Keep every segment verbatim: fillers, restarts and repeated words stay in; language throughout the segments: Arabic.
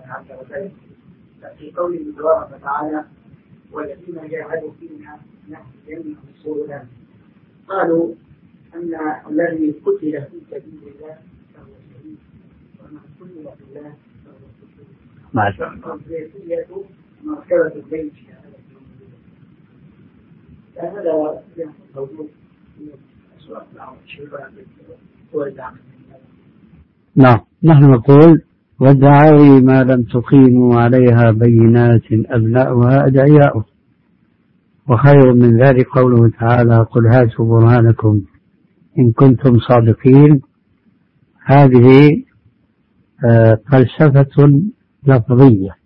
عز وجل. في قوله تبارك وتعالى والذين جاهدوا فينا نهدينهم سبلنا، قالوا أن الذي قتل في سبيل الله فهو شهيد ومن قتل في الله فهو شهيد. ما شاء الله. الزيتية مرتبة بين شهادة هذا موجود في أسواق الدعوة. نعم، نحن نقول والدعاوي ما لم تقيموا عليها بينات أبناؤها أدعياؤه، وخير من ذلك قوله تعالى قل هاتوا برهانكم إن كنتم صادقين. هذه آه فلسفة لفظية،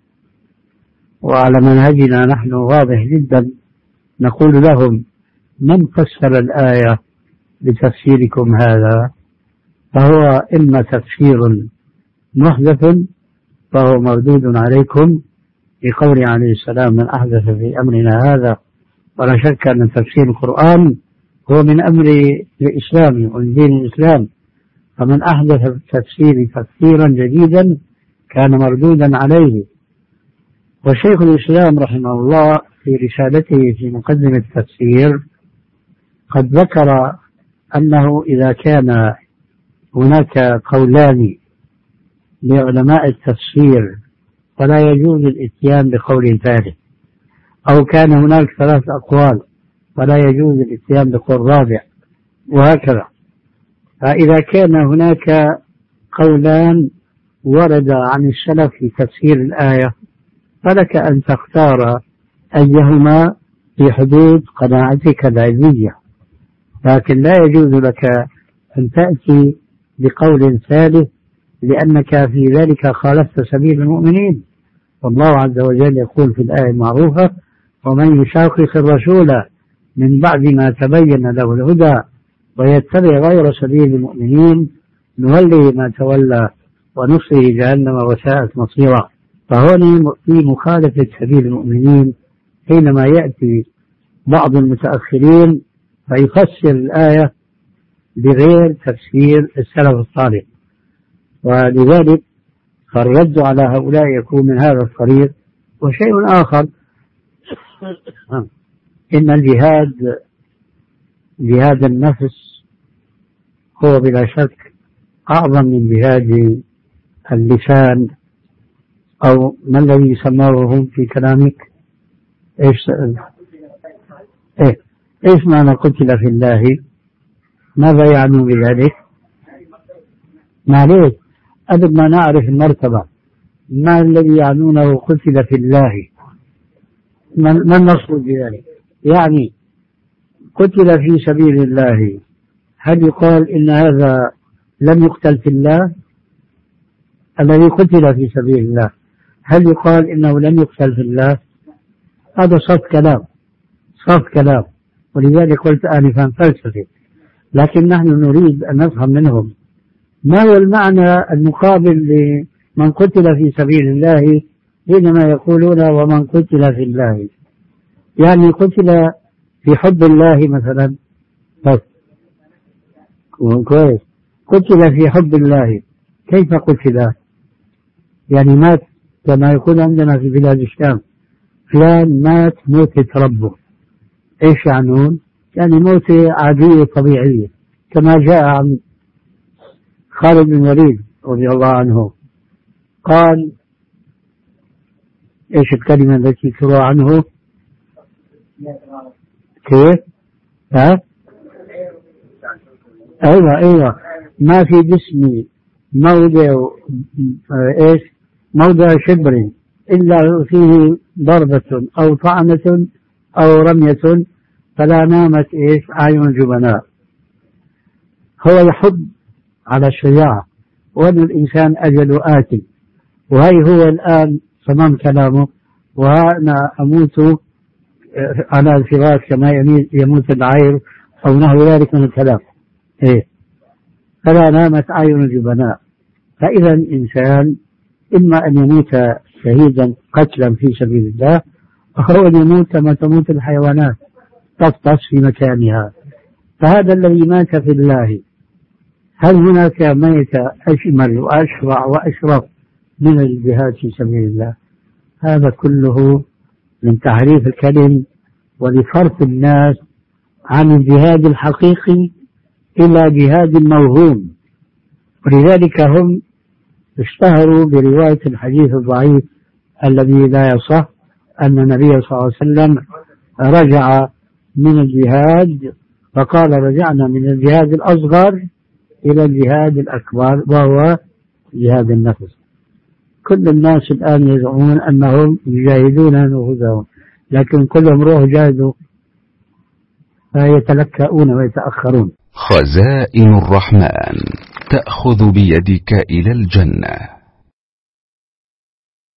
وعلى منهجنا نحن واضح جدا نقول لهم من فسر الآية بتفسيركم هذا فهو إما تفسير محدث فهو مردود عليكم بقول عليه السلام من أحدث في أمرنا هذا. ولا شك أن تفسير القرآن هو من أمر الإسلام ومن دين الإسلام، فمن أحدث في التفسير تفسيرا جديدا كان مردودا عليه. وشيخ الإسلام رحمه الله في رسالته في مقدمة التفسير قد ذكر أنه إذا كان هناك قولان لعلماء التفسير فلا يجوز الاتيان بقول ثالث، أو كان هناك ثلاث أقوال فلا يجوز الاتيان بقول رابع، وهكذا. فإذا كان هناك قولان ورد عن السلف في تفسير الآية فلك أن تختار أيهما في حدود قناعتك العلمية، لكن لا يجوز لك أن تأتي بقول ثالث لأنك في ذلك خالفت سبيل المؤمنين. والله عز وجل يقول في الآية المعروفة ومن يشاقق الرسول من بعد ما تبين له الهدى ويتبع غير سبيل المؤمنين نوله ما تولى ونصره جهنم وساءت مصيرا. فهنا في مخالفة سبيل المؤمنين حينما يأتي بعض المتأخرين فيفسر الآية بغير تفسير السلف الصالح، ولذلك فالرد على هؤلاء يكون من هذا الطريق. وشيء آخر إن الجهاد جهاد النفس هو بلا شك أعظم من جهاد اللسان، أو ما الذي يسمونه في كلامك؟ إيش إيه إيش معنى قتل في الله؟ ماذا يعني بذلك؟ معليش أبد ما نعرف المرتبة، ما الذي يعنونه قتل في الله؟ ما المقصود بذلك؟ يعني قتل في سبيل الله، هل يقال إن هذا لم يقتل في الله؟ الذي قتل في سبيل الله هل يقال إنه لم يقتل في الله؟ هذا صف كلام صف كلام ولذلك قلت آنفا فلسفي. لكن نحن نريد أن نفهم منهم ما هو المعنى المقابل لمن قتل في سبيل الله حينما يقولون ومن قتل في الله، يعني قتل في حب الله مثلا. بس كويس، قتل في حب الله، كيف قتل؟ يعني مات كما يقول عندنا في بلاد الشام فلان مات موتة ربه. ايش يعنون؟ يعني موتة عادية طبيعية، كما جاء عن خالد بن الوليد رضي الله عنه قال ايش الكلمة التي تروى عنه؟ كيف؟ ها؟ ايوه ايوه ما في جسمي موضع ايش؟ موضع شبر إلا فيه ضربة أو طعنة أو رمية فلا نامت إيش أعين الجبناء. هو يحب على الشجاعة وأن الإنسان أجل آتي، وهي هو الآن تمام كلامه وأنا أموت على الفراش كما يموت العير أو نحو ذلك من الكلام. إيه؟ فلا نامت أعين الجبناء. فإذا الإنسان إما أن يموت شهيدا قتلا في سبيل الله أو أن يموت كما تموت الحيوانات تفطس في مكانها. فهذا الذي مات في الله، هل هناك ميت أجمل وأشرع وأشرف من الجهاد في سبيل الله. هذا كله من تحريف الكلم ولصرف الناس عن الجهاد الحقيقي إلى جهاد موهوم. ولذلك هم اشتهروا برواية الحديث الضعيف الذي لا يصح أن النبي صلى الله عليه وسلم رجع من الجهاد فقال رجعنا من الجهاد الأصغر إلى الجهاد الأكبر وهو جهاد النفس. كل الناس الآن يزعمون أنهم يجاهدون أنفسهم، لكن كلهم روحوا جاهدوا فيتلكؤون ويتأخرون. خزائن الرحمن تأخذ بيدك إلى الجنة.